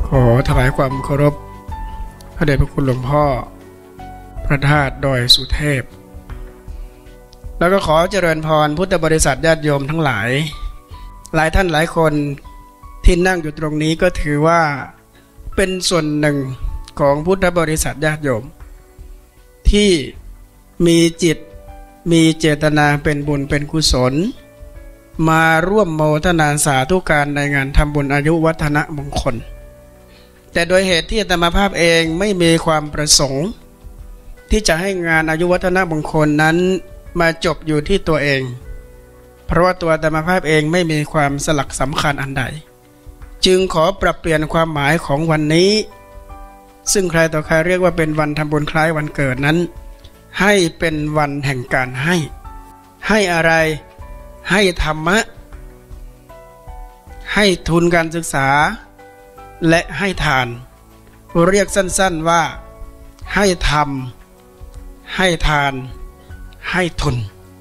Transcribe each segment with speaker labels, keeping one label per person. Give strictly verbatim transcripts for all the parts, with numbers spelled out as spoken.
Speaker 1: ขอถวายความเคารพพระเดชพระคุณหลวงพ่อพระธาตุดอยสุเทพแล้วก็ขอเจริญพรพุทธบริษัทญาติโยมทั้งหลายหลายท่านหลายคนที่นั่งอยู่ตรงนี้ก็ถือว่าเป็นส่วนหนึ่งของพุทธบริษัทญาติโยมที่มีจิตมีเจตนาเป็นบุญเป็นกุศลมาร่วมโมทนาสาธุการในงานทำบุญอายุวัฒนมงคลแต่โดยเหตุที่อาตมาภาพเองไม่มีความประสงค์ที่จะให้งานอายุวัฒนมงคลนั้นมาจบอยู่ที่ตัวเองเพราะว่าตัวอาตมาภาพเองไม่มีความสลักสำคัญอันใดจึงขอปรับเปลี่ยนความหมายของวันนี้ซึ่งใครต่อใครเรียกว่าเป็นวันทำบุญคล้ายวันเกิดนั้นให้เป็นวันแห่งการให้ให้อะไรให้ธรรมะให้ทุนการศึกษาและให้ทานเรียกสั้นๆว่าให้ธรรมให้ทานให้ทุน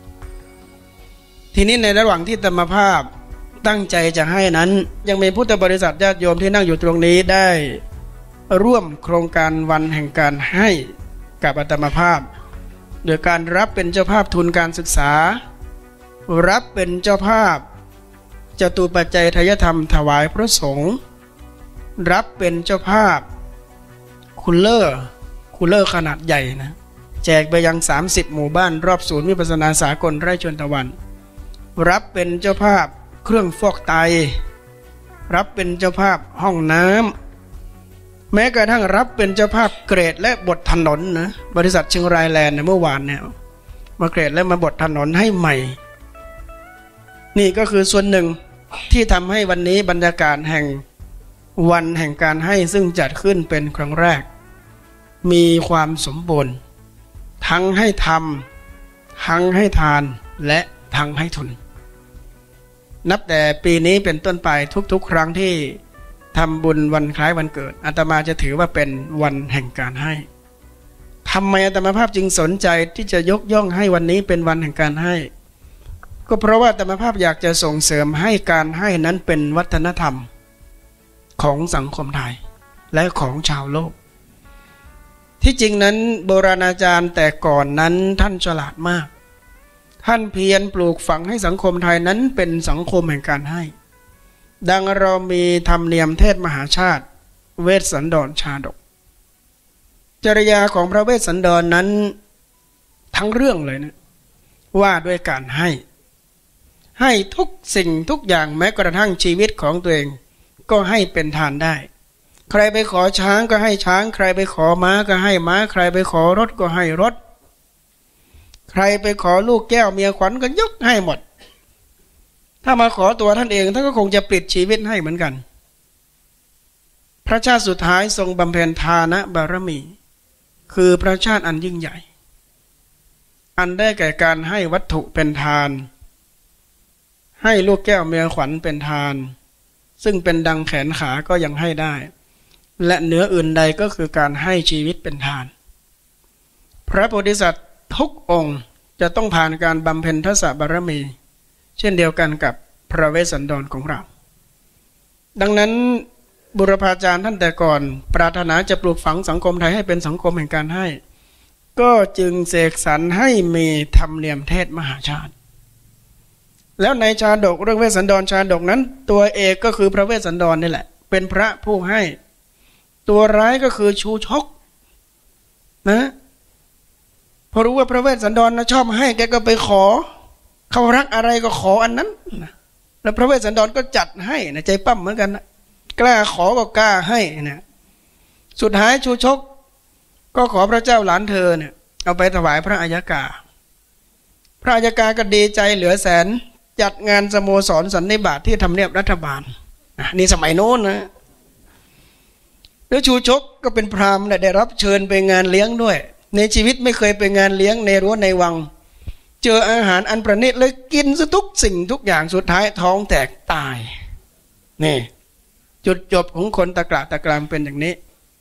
Speaker 1: ทีนี้ในระหว่างที่ธรรมภาพตั้งใจจะให้นั้นยังมีพุทธบริษัทญาติโยมที่นั่งอยู่ตรงนี้ได้ร่วมโครงการวันแห่งการให้กับอาตมาภาพโดยการรับเป็นเจ้าภาพทุนการศึกษารับเป็นเจ้าภาพจตุปัจจัยทายธรรมถวายพระสงฆ์รับเป็นเจ้าภาพคูลเลอร์คูลเลอร์ขนาดใหญ่นะแจกไปยังสามสิบหมู่บ้านรอบศูนย์วิปัสสนาสากลไร่ชวนตะวันรับเป็นเจ้าภาพเครื่องฟอกไตรับเป็นเจ้าภาพห้องน้ำแม้กระทั่งรับเป็นเจ้าภาพเกรดและบดถนนนะบริษัทเชียงรายแลนด์เมื่อวานเนี่ยมาเกรดและมาบดถนนให้ใหม่นี่ก็คือส่วนหนึ่งที่ทำให้วันนี้บรรยากาศแห่งวันแห่งการให้ซึ่งจัดขึ้นเป็นครั้งแรกมีความสมบูรณ์ทั้งให้ทำทั้งให้ทานและทั้งให้ทุนนับแต่ปีนี้เป็นต้นไปทุกๆครั้งที่ทำบุญวันคล้ายวันเกิดอาตมาจะถือว่าเป็นวันแห่งการให้ทำไมอาตมาภาพจึงสนใจที่จะยกย่องให้วันนี้เป็นวันแห่งการให้ก็เพราะว่าอาตมาภาพอยากจะส่งเสริมให้การให้นั้นเป็นวัฒนธรรมของสังคมไทยและของชาวโลกที่จริงนั้นโบราณอาจารย์แต่ก่อนนั้นท่านฉลาดมากท่านเพียรปลูกฝังให้สังคมไทยนั้นเป็นสังคมแห่งการให้ดังเรามีธรรมเนียมเทศมหาชาติเวสสันดรชาดกจริยาของพระเวสสันดรนั้นทั้งเรื่องเลยนะว่าด้วยการให้ให้ทุกสิ่งทุกอย่างแม้กระทั่งชีวิตของตัวเองก็ให้เป็นทานได้ใครไปขอช้างก็ให้ช้างใครไปขอม้าก็ให้ม้าใครไปขอรถก็ให้รถใครไปขอลูกแก้วเมียขวัญก็ยกให้หมดถ้ามาขอตัวท่านเองท่านก็คงจะปลิดชีวิตให้เหมือนกันพระชาติสุดท้ายทรงบำเพ็ญทานบารมีคือพระชาติอันยิ่งใหญ่อันได้แก่การให้วัตถุเป็นทานให้ลูกแก้วเมียขวัญเป็นทานซึ่งเป็นดังแขนขาก็ยังให้ได้และเหนืออื่นใดก็คือการให้ชีวิตเป็นทานพระโพธิสัตว์ทุกองค์จะต้องผ่านการบำเพ็ญทัสสะบารมีเช่นเดียวกันกับพระเวสสันดรของเราดังนั้นบุรพาจารย์ท่านแต่ก่อนปรารถนาจะปลูกฝังสังคมไทยให้เป็นสังคมแห่งการให้ก็จึงเสกสรรให้มีธรรมเนียมเทศมหาชาติแล้วในชาดกเรื่องเวสสันดรชาดกนั้นตัวเอกก็คือพระเวสสันดรนี่แหละเป็นพระผู้ให้ตัวร้ายก็คือชูชกนะพอรู้ว่าพระเวสสันดรนะชอบให้แกก็ไปขอเขารักอะไรก็ขออันนั้นนะแล้วพระเวสสันดรก็จัดให้นะใจปั้มเหมือนกันนะกล้าขอก็กล้าให้นะสุดท้ายชูชกก็ขอพระเจ้าหลานเธอเนี่ยเอาไปถวายพระอัยกาพระอัยกาก็ดีใจเหลือแสนจัดงานสโมสรสันนิบาตที่ทำเนียบรัฐบาลนี่สมัยโน้นนะแล้วชูชกก็เป็นพราหมณ์ได้รับเชิญไปงานเลี้ยงด้วยในชีวิตไม่เคยไปงานเลี้ยงในรั้วในวังเจออาหารอันประณีตเลยกินซะทุกสิ่งทุกอย่างสุดท้ายท้องแตกตายนี่จุดจบของคนตะกละตะกรามเป็นอย่างนี้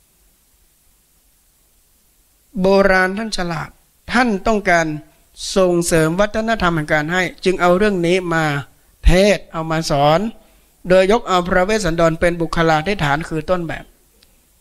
Speaker 1: โบราณท่านฉลาดท่านต้องการส่งเสริมวัฒนธรรมแห่งการให้จึงเอาเรื่องนี้มาเทศเอามาสอนโดยยกเอาพระเวสสันดรเป็นบุคลาธิฐานคือต้นแบบ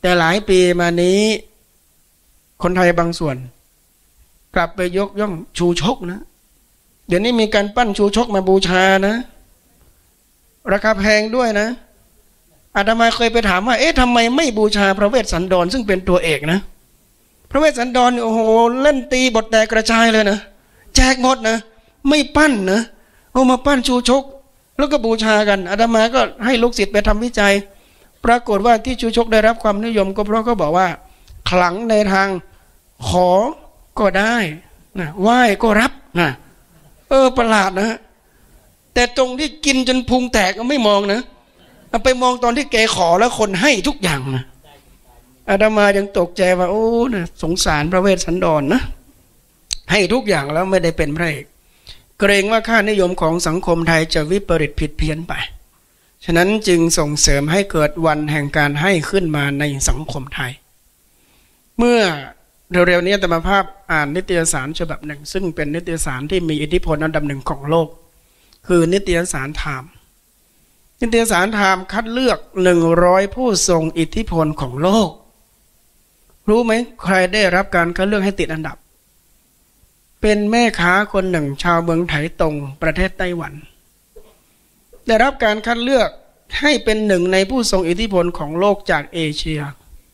Speaker 1: แต่หลายปีมานี้คนไทยบางส่วนกลับไปยกย่องชูชกนะเดี๋ยวนี้มีการปั้นชูชกมาบูชานะราคาแพงด้วยนะอาตมาเคยไปถามว่าเอ๊ะทำไมไม่บูชาพระเวสสันดรซึ่งเป็นตัวเอกนะพระเวสสันดรโอ้โหเล่นตีบทแตกกระจายเลยนะแจกหมดนะไม่ปั้นนะเอามาปั้นชูชกแล้วก็บูชากันอาตมาก็ให้ลูกศิษย์ไปทำวิจัยปรากฏว่าที่ชูชกได้รับความนิยมก็เพราะเขาบอกว่าขลังในทางขอก็ได้นะไหว้ก็รับนะเออประหลาดนะแต่ตรงที่กินจนพุงแตกก็ไม่มองนะเอาไปมองตอนที่แกขอแล้วคนให้ทุกอย่างนะอาตมายังตกใจว่าโอ้นะสงสารพระเวสสันดร นะให้ทุกอย่างแล้วไม่ได้เป็นพระเอกเกรงว่าค่านิยมของสังคมไทยจะวิปริตผิดเพี้ยนไปฉะนั้นจึงส่งเสริมให้เกิดวันแห่งการให้ขึ้นมาในสังคมไทยเมื่อเร็วๆนี้อาตมาภาพอ่านนิตยสารฉบับหนึ่งซึ่งเป็นนิตยสารที่มีอิทธิพลอันดับหนึ่งของโลกคือนิตยสารไทม์นิตยสารไทม์คัดเลือกหนึ่งร้อยผู้ทรงอิทธิพลของโลกรู้ไหมใครได้รับการคัดเลือกให้ติดอันดับเป็นแม่ค้าคนหนึ่งชาวเมืองไถตงประเทศไต้หวันได้รับการคัดเลือกให้เป็นหนึ่งในผู้ทรงอิทธิพลของโลกจากเอเชีย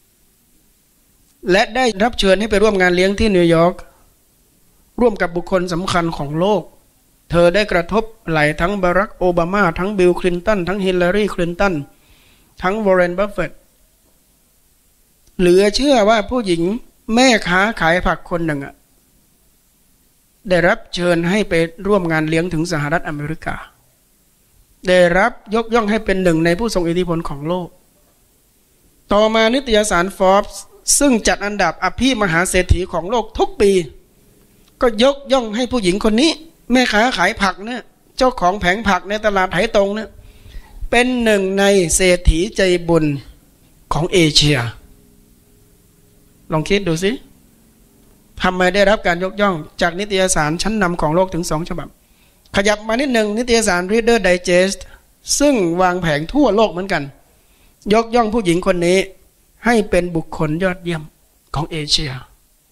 Speaker 1: และได้รับเชิญให้ไปร่วมงานเลี้ยงที่นิวยอร์กร่วมกับบุคคลสำคัญของโลกเธอได้กระทบไหลทั้งบารักโอบามาทั้งบิลคลินตันทั้งฮิลลารีคลินตันทั้งวอร์เรนบัฟเฟตต์เหลือเชื่อว่าผู้หญิงแม่ค้าขายผักคนหนึ่งอะได้รับเชิญให้ไปร่วมงานเลี้ยงถึงสหรัฐอเมริกาได้รับยกย่องให้เป็นหนึ่งในผู้ทรงอิทธิพลของโลกต่อมานิตยสาร Forbes ซึ่งจัดอันดับอภิมหาเศรษฐีของโลกทุกปีก็ยกย่องให้ผู้หญิงคนนี้แม่ค้าขายผักเนี่ยเจ้าของแผงผักในตลาดไถตงเนี่ยเป็นหนึ่งในเศรษฐีใจบุญของเอเชียลองคิดดูสิทำไมได้รับการยกย่องจากนิตยสารชั้นนำของโลกถึงสองฉบับขยับมานิดหนึ่งนิตยสาร Reader Digest ซึ่งวางแผงทั่วโลกเหมือนกันยกย่องผู้หญิงคนนี้ให้เป็นบุคคลยอดเยี่ยมของเอเชีย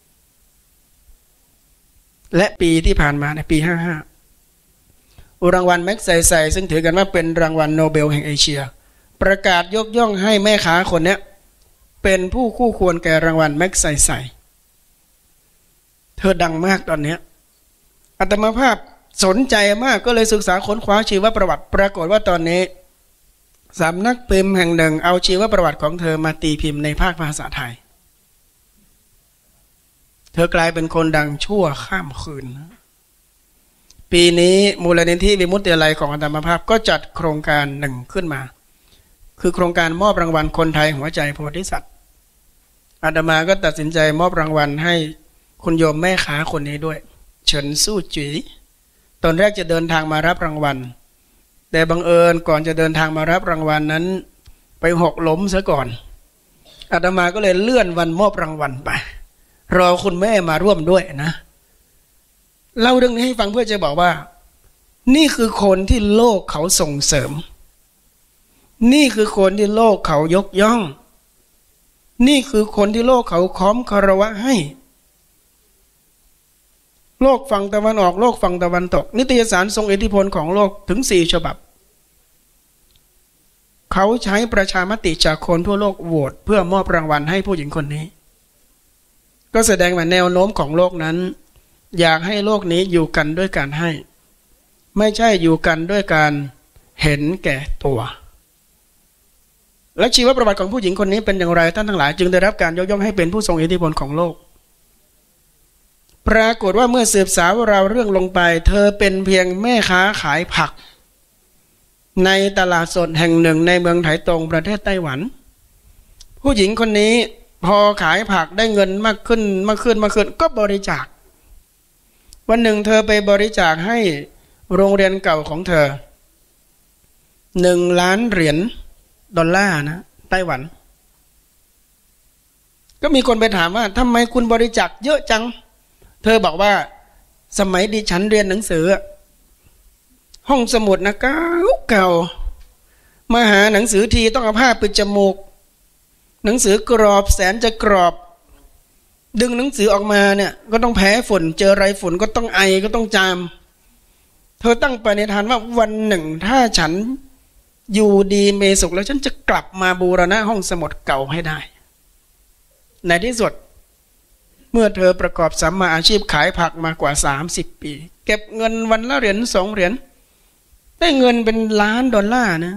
Speaker 1: และปีที่ผ่านมาในปีห้าสิบห้ารางวัลแม็กไซไซซึ่งถือกันว่าเป็นรางวัลโนเบลแห่งเอเชียประกาศยกย่องให้แม่ค้าคนนี้เป็นผู้คู่ควรแก่รางวัลแม็กไซไซเธอดังมากตอนนี้อาตมาภาพสนใจมากก็เลยศึกษาค้นคว้าชีวประวัติปรากฏว่าตอนนี้สำนักพิมพ์แห่งหนึ่งเอาชีวประวัติของเธอมาตีพิมพ์ในภาคภาษาไทยเธอกลายเป็นคนดังชั่วข้ามคืนปีนี้มูลนิธิวิมุตติไลของอาตมาภาพก็จัดโครงการหนึ่งขึ้นมาคือโครงการมอบรางวัลคนไทยหัวใจโพธิสัตว์อาตมาก็ตัดสินใจมอบรางวัลให้คุณโยมแม่ค้าคนนี้ด้วยเฉินสู้จีตอนแรกจะเดินทางมารับรางวัลแต่บังเอิญก่อนจะเดินทางมารับรางวัลนั้นไปหกล้มซะก่อนอาตมาก็เลยเลื่อนวันมอบรางวัลไปรอคุณแม่มาร่วมด้วยนะเล่าเรื่องนี้ให้ฟังเพื่อจะบอกว่านี่คือคนที่โลกเขาส่งเสริมนี่คือคนที่โลกเขายกย่องนี่คือคนที่โลกเขาค้อมคารวะให้โลกฝั่งตะวันออกโลกฝั่งตะวันตกนิตยสารทรงอิทธิพลของโลกถึงสี่ฉบับเขาใช้ประชามติจากคนทั่วโลกโหวตเพื่อมอบรางวัลให้ผู้หญิงคนนี้ก็แสดงว่าแนวโน้มของโลกนั้นอยากให้โลกนี้อยู่กันด้วยการให้ไม่ใช่อยู่กันด้วยการเห็นแก่ตัวและชีวประวัติของผู้หญิงคนนี้เป็นอย่างไรท่านทั้งหลายจึงได้รับการยกย่องให้เป็นผู้ทรงอิทธิพลของโลกปรากฏว่าเมื่อสืบสาวเราเรื่องลงไปเธอเป็นเพียงแม่ค้าขายผักในตลาดสดแห่งหนึ่งในเมืองไถตงประเทศไต้หวันผู้หญิงคนนี้พอขายผักได้เงินมากขึ้นมากขึ้นมากขึ้นก็บริจาควันหนึ่งเธอไปบริจาคให้โรงเรียนเก่าของเธอหนึ่งล้านเหรียญดอลลาร์นะไต้หวันก็มีคนไปถามว่าทำไมคุณบริจาคเยอะจังเธอบอกว่าสมัยดิฉันเรียนหนังสือห้องสมุดนะเก่าเก่ามาหาหนังสือทีต้องเอาผ้าปิดจมูกหนังสือกรอบแสนจะกรอบดึงหนังสือออกมาเนี่ยก็ต้องแพ้ฝุ่นเจอไรฝุ่นก็ต้องไอก็ต้องจามเธอตั้งปณิธานว่าวันหนึ่งถ้าฉันอยู่ดีเมสุขแล้วฉันจะกลับมาบูรณะห้องสมุดเก่าให้ได้ในที่สุดเมื่อเธอประกอบสัมมาอาชีพขายผักมากว่าสามสิบปีเก็บเงินวันละเหรียญสองเหรียญได้เงินเป็นล้านดอลลาร์นะ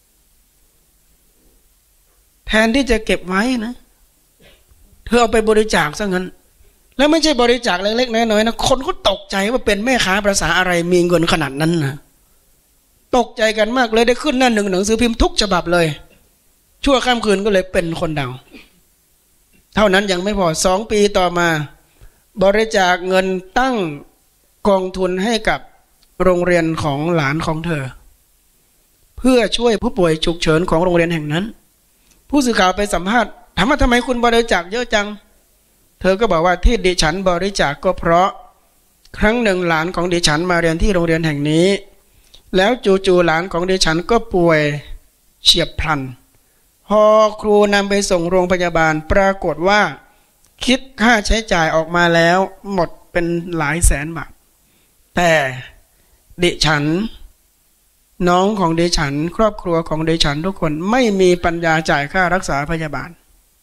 Speaker 1: แทนที่จะเก็บไว้นะเธอเอาไปบริจาคซะงั้นแล้วไม่ใช่บริจาคเล็กๆน้อยๆนะคนเขาตกใจว่าเป็นแม่ค้าภาษาอะไรมีเงินขนาดนั้นนะตกใจกันมากเลยได้ขึ้นหน้าหนึ่งหนังสือพิมพ์ทุกฉบับเลยชั่วข้ามคืนก็เลยเป็นคนดังเท่านั้นยังไม่พอสองปีต่อมาบริจาคเงินตั้งกองทุนให้กับโรงเรียนของหลานของเธอเพื่อช่วยผู้ป่วยฉุกเฉินของโรงเรียนแห่งนั้นผู้สื่อข่าวไปสัมภาษณ์ถามว่าทำไมคุณบริจาคเยอะจังเธอก็บอกว่าที่ดิฉันบริจาคก็เพราะครั้งหนึ่งหลานของดิฉันมาเรียนที่โรงเรียนแห่งนี้แล้วจู่ๆหลานของดิฉันก็ป่วยเฉียบพลันพอครูนำไปส่งโรงพยาบาลปรากฏว่าคิดค่าใช้จ่ายออกมาแล้วหมดเป็นหลายแสนบาทแต่ดิฉันน้องของดิฉันครอบครัวของดิฉันทุกคนไม่มีปัญญาจ่ายค่ารักษาพยาบาล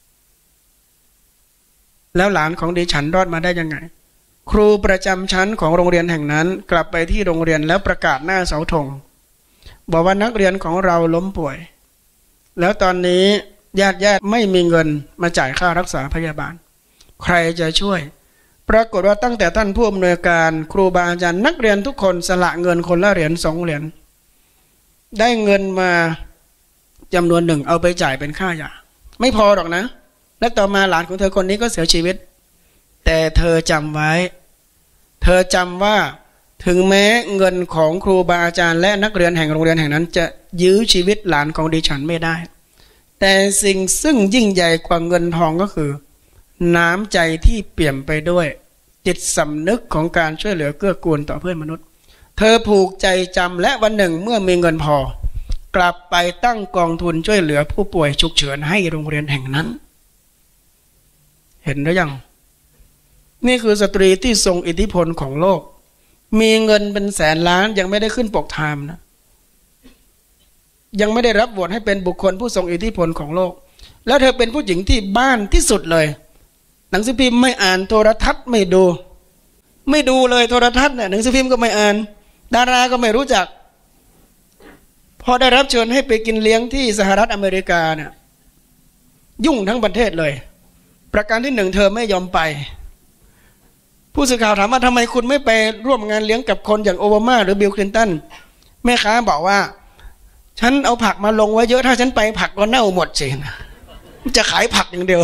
Speaker 1: แล้วหลานของดิฉันรอดมาได้ยังไงครูประจำชั้นของโรงเรียนแห่งนั้นกลับไปที่โรงเรียนแล้วประกาศหน้าเสาธงบอกว่านักเรียนของเราล้มป่วยแล้วตอนนี้ญาติญาติไม่มีเงินมาจ่ายค่ารักษาพยาบาลใครจะช่วยปรากฏว่าตั้งแต่ท่านผู้อำนวยการครูบาอาจารย์นักเรียนทุกคนสละเงินคนละเหรียญสองเหรียญได้เงินมาจำนวนหนึ่งเอาไปจ่ายเป็นค่ายาไม่พอหรอกนะและต่อมาหลานของเธอคนนี้ก็เสียชีวิตแต่เธอจำไว้เธอจำว่าถึงแม้เงินของครูบาอาจารย์และนักเรียนแห่งโรงเรียนแห่งนั้นจะยื้อชีวิตหลานของดิฉันไม่ได้แต่สิ่งซึ่งยิ่งใหญ่กว่าเงินทองก็คือน้ำใจที่เปี่ยมไปด้วยจิตสำนึกของการช่วยเหลือเกื้อกูลต่อเพื่อนมนุษย์เธอผูกใจจำและวันหนึ่งเมื่อมีเงินพอกลับไปตั้งกองทุนช่วยเหลือผู้ป่วยฉุกเฉินให้โรงเรียนแห่งนั้นเห็นหรือยังนี่คือสตรีที่ทรงอิทธิพลของโลกมีเงินเป็นแสนล้านยังไม่ได้ขึ้นปกไทม์นะยังไม่ได้รับโหวตให้เป็นบุคคลผู้ทรงอิทธิพลของโลกแล้วเธอเป็นผู้หญิงที่บ้านที่สุดเลยหนังสือพิมพ์ไม่อ่านโทรทัศน์ไม่ดูไม่ดูเลยโทรทัศน์เนี่ยหนังสือพิมพ์ก็ไม่อ่านดาราก็ไม่รู้จักพอได้รับเชิญให้ไปกินเลี้ยงที่สหรัฐอเมริกาเนี่ยยุ่งทั้งประเทศเลยประการที่หนึ่งเธอไม่ยอมไปผู้สื่อข่าวถามว่าทำไมคุณไม่ไปร่วมงานเลี้ยงกับคนอย่างโอบามาหรือบิลคลินตันแม่ค้าบอกว่าฉันเอาผักมาลงไว้เยอะถ้าฉันไปผักก็เน่าหมดสิจะขายผักอย่างเดียว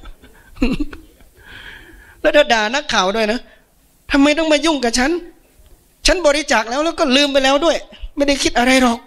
Speaker 1: แล้วเธอด่านักข่าวด้วยนะทำไมต้องมายุ่งกับฉันฉันบริจาคแล้วแล้วก็ลืมไปแล้วด้วยไม่ได้คิดอะไรหรอก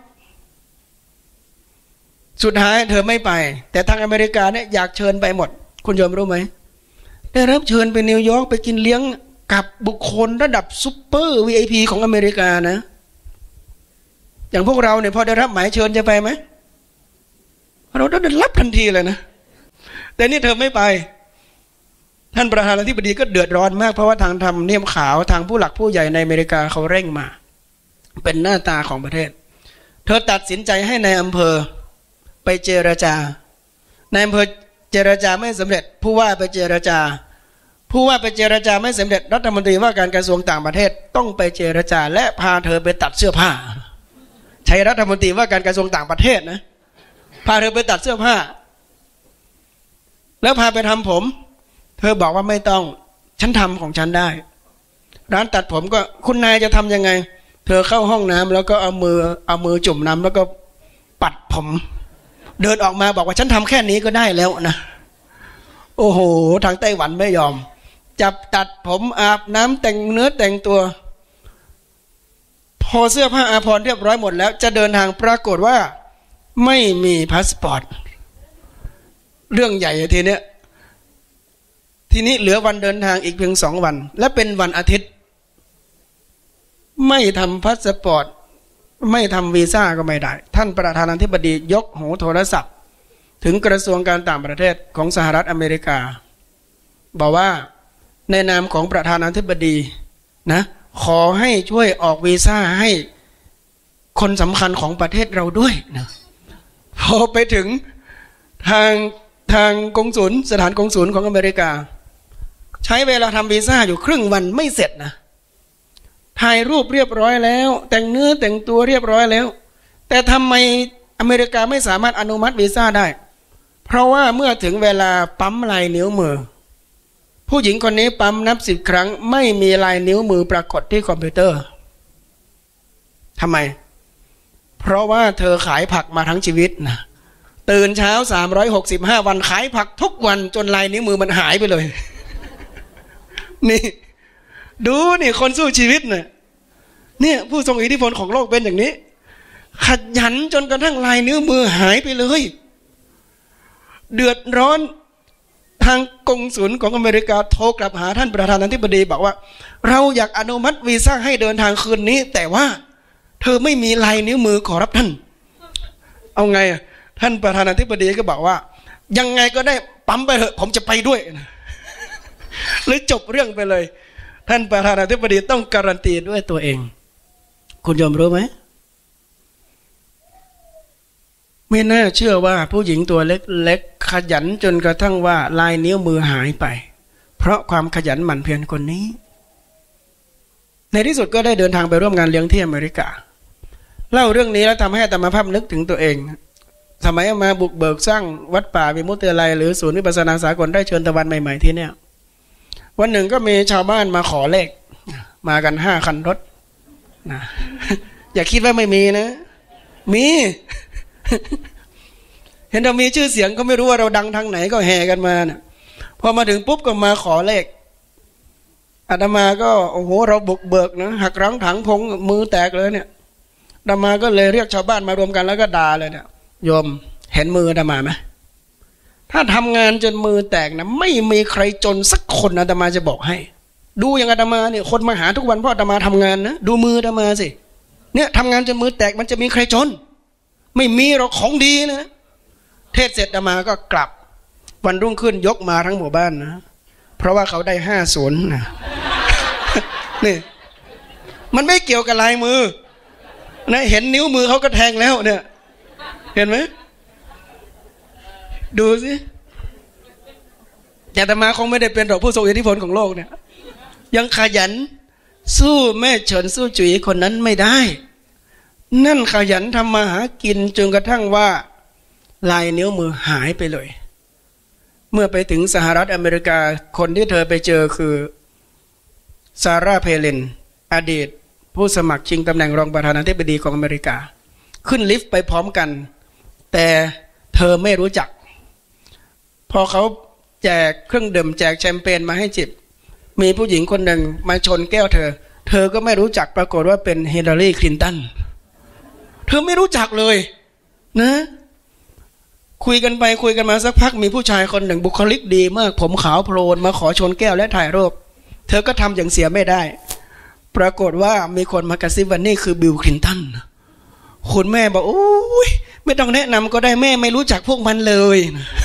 Speaker 1: สุดท้ายเธอไม่ไปแต่ทางอเมริกาเนี่ยอยากเชิญไปหมดคุณยอมรู้ไหมได้รับเชิญไปนิวยอร์กไปกินเลี้ยงกับบุคคลระดับซุปเปอร์ วี ไอ พี ของอเมริกานะอย่างพวกเราเนี่ยพอได้รับหมายเชิญจะไปไหมเราได้รับทันทีเลยนะแต่นี่เธอไม่ไปท่านประธานาธิบดีก็เดือดร้อนมากเพราะว่าทางทำเนียมขาวทางผู้หลักผู้ใหญ่ในอเมริกาเขาเร่งมาเป็นหน้าตาของประเทศเธอตัดสินใจให้ในายอำเภอไปเจรจานายอำเภอเจรจาไม่สำเร็จผู้ว่าไปเจรจาผู้ว่าไปเจรจาไม่สำเร็จรัฐมนตรีว่าการกระทรวงต่างประเทศต้องไปเจรจาและพาเธอไปตัดเสื้อผ้าใช้รัฐมนตรีว่าการกระทรวงต่างประเทศนะพาเธอไปตัดเสื้อผ้าแล้วพาไปทำผมเธอบอกว่าไม่ต้องฉันทำของฉันได้ร้านตัดผมก็คุณนายจะทำยังไงเธอเข้าห้องน้ำแล้วก็เอามือเอามือจุ่มน้ำแล้วก็ปัดผมเดินออกมาบอกว่าฉันทำแค่นี้ก็ได้แล้วนะโอ้โหทางไต้หวันไม่ยอมจับตัดผมอาบน้ำแต่งเนื้อแต่งตัวพอเสื้อผ้าอาภรณ์เรียบร้อยหมดแล้วจะเดินทางปรากฏว่าไม่มีพาสปอร์ตเรื่องใหญ่ทีเนี้ยทีนี้เหลือวันเดินทางอีกเพียงสองวันและเป็นวันอาทิตย์ไม่ทำพาสปอร์ตไม่ทำวีซ่าก็ไม่ได้ท่านประธานาธิบดียกหูโทรศัพท์ถึงกระทรวงการต่างประเทศของสหรัฐอเมริกาบอกว่าในนามของประธานาธิบดีนะขอให้ช่วยออกวีซ่าให้คนสำคัญของประเทศเราด้วยนะพอไปถึงทางทางกงสุลสถานกงสุลของอเมริกาใช้เวลาทำวีซ่าอยู่ครึ่งวันไม่เสร็จนะถ่ายรูปเรียบร้อยแล้วแต่งเนื้อแต่งตัวเรียบร้อยแล้วแต่ทำไมอเมริกาไม่สามารถอนุมัติวีซ่าได้เพราะว่าเมื่อถึงเวลาปั๊มลายนิ้วมือผู้หญิงคนนี้ปั๊มนับสิบครั้งไม่มีลายนิ้วมือปรากฏที่คอมพิวเตอร์ทำไมเพราะว่าเธอขายผักมาทั้งชีวิตนะตื่นเช้าสามร้อยหกสิบห้าวันขายผักทุกวันจนลายนิ้วมือมันหายไปเลยนี่ดูนี่คนสู้ชีวิตเนี่ยเนี่ยผู้ทรงอิทธิพลของโลกเป็นอย่างนี้ขยันจนกระทั่งลายนิ้วมือหายไปเลยเดือดร้อนทางกงสุลของอเมริกาโทรกลับหาท่านประธานาธิบดีบอกว่าเราอยากอนุมัติวีซ่าให้เดินทางคืนนี้แต่ว่าเธอไม่มีลายนิ้วมือขอรับท่านเอาไงท่านประธานาธิบดีก็บอกว่ายังไงก็ได้ปั๊มไปเถอะผมจะไปด้วยหรือจบเรื่องไปเลยท่านประธานาธิบดีต้องการันตีด้วยตัวเองคุณยอมรู้ไหมไม่น่าเชื่อว่าผู้หญิงตัวเล็กๆขยันจนกระทั่งว่าลายนิ้วมือหายไปเพราะความขยันหมั่นเพียรคนนี้ในที่สุดก็ได้เดินทางไปร่วมงานเลี้ยงที่อเมริกาเล่าเรื่องนี้แล้วทำให้อาตมาภาพนึกถึงตัวเองสมัยมาบุกเบิกสร้างวัดป่าวิมุตติไลยหรือศูนย์วิปัสสนาสากลได้เชิญตะวันใหม่ๆที่เนี่ยวันหนึ่งก็มีชาวบ้านมาขอเลขมากันห้าคันรถนะอย่าคิดว่าไม่มีนะมีเห็นเรามีชื่อเสียงก็ไม่รู้ว่าเราดังทางไหนก็แห่กันมานะพอมาถึงปุ๊บก็มาขอเลขอาตมาก็โอ้โหเราบุกเบิกนะหักรั้งถังพงมือแตกเลยเนี่ยอาตมาก็เลยเรียกชาวบ้านมารวมกันแล้วก็ด่าเลยเนี่ยโยมเห็นมืออาตมาไหมถ้าทำงานจนมือแตกนะไม่มีใครจนสักคนอาตมาจะบอกให้ดูอย่างอาตมาเนี่ยคนมาหาทุกวันเพราะอาตมาทำงานนะดูมืออาตมาสิเนี่ยทำงานจนมือแตกมันจะมีใครจนไม่มีเราของดีนะเทศเสร็จอาตมาก็กลับวันรุ่งขึ้นยกมาทั้งหมู่บ้านนะเพราะว่าเขาได้ห้าศูนย์นะนี่มันไม่เกี่ยวกับลายมือนะเห็นนิ้วมือเขาก็แทงแล้วเนี่ยเห็นไหมดูสิแต่อาตมาคงไม่ได้เป็นหรอกผู้ทรงอิทธิพลของโลกเนี่ยยังขยันสู้แม่เฉินสู้จุ๋ยคนนั้นไม่ได้นั่นขยันทำมาหากินจนกระทั่งว่าลายนิ้วมือหายไปเลยเมื่อไปถึงสหรัฐอเมริกาคนที่เธอไปเจอคือซาร่าเพลินอดีตผู้สมัครชิงตำแหน่งรองประธานาธิบดีของอเมริกาขึ้นลิฟต์ไปพร้อมกันแต่เธอไม่รู้จักพอเขาแจกเครื่องดื่มแจกแชมเปญมาให้จิบมีผู้หญิงคนหนึ่งมาชนแก้วเธอเธอก็ไม่รู้จักปรากฏว่าเป็นฮิลลารีคลินตันเธอไม่รู้จักเลยนะคุยกันไปคุยกันมาสักพักมีผู้ชายคนหนึ่งบุคลิกดีมากผมขาวโพลนมาขอชนแก้วและถ่ายรูปเธอก็ทำอย่างเสียไม่ได้ปรากฏว่ามีคนมากระซิบว่านี่คือบิลคลินตันคุณแม่บอกโอ้ยไม่ต้องแนะนำก็ได้แม่ไม่รู้จักพวกมันเลย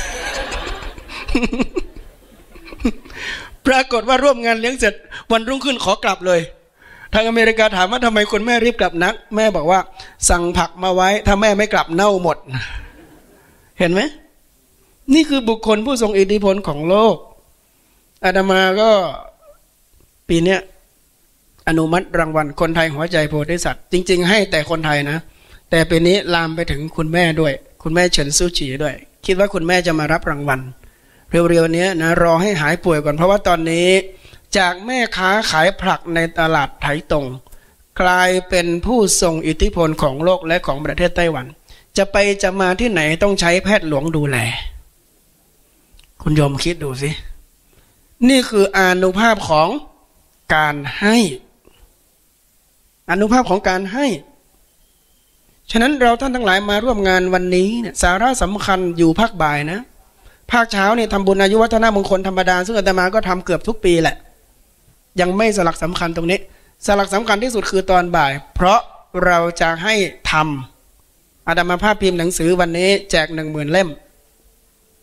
Speaker 1: ปรากฏว่าร่วมงานเลี้ยงเสร็จวันรุ่งขึ้นขอกลับเลยทางอเมริกาถามว่าทำไมคุณแม่รีบกลับนักแม่บอกว่าสั่งผักมาไว้ถ้าแม่ไม่กลับเน่าหมดเห็นไหมนี่คือบุคคลผู้ทรงอิทธิพลของโลกอาตมาก็ปีเนี้ยอนุมัติรางวัลคนไทยหัวใจโพธิสัตว์จริงๆให้แต่คนไทยนะแต่ปีนี้ลามไปถึงคุณแม่ด้วยคุณแม่เฉินซู่จีด้วยคิดว่าคุณแม่จะมารับรางวัลเร็วๆนี้นะรอให้หายป่วยก่อนเพราะว่าตอนนี้จากแม่ค้าขายผักในตลาดไถตงกลายเป็นผู้ทรงอิทธิพลของโลกและของประเทศไต้หวันจะไปจะมาที่ไหนต้องใช้แพทย์หลวงดูแลคุณโยมคิดดูสินี่คืออานุภาพของการให้อานุภาพของการให้ฉะนั้นเราท่านทั้งหลายมาร่วมงานวันนี้เนี่ยสาระสำคัญอยู่ภาคบ่ายนะภาคเช้าเนี่ยทำบุญอายุวัฒนมงคลธรรมดาซึ่งอาตมาก็ทำเกือบทุกปีแหละยังไม่สลักสำคัญตรงนี้สลักสำคัญที่สุดคือตอนบ่ายเพราะเราจะให้ทำอาตมาภาพพิมพ์หนังสือวันนี้แจกหนึ่งหมื่นเล่ม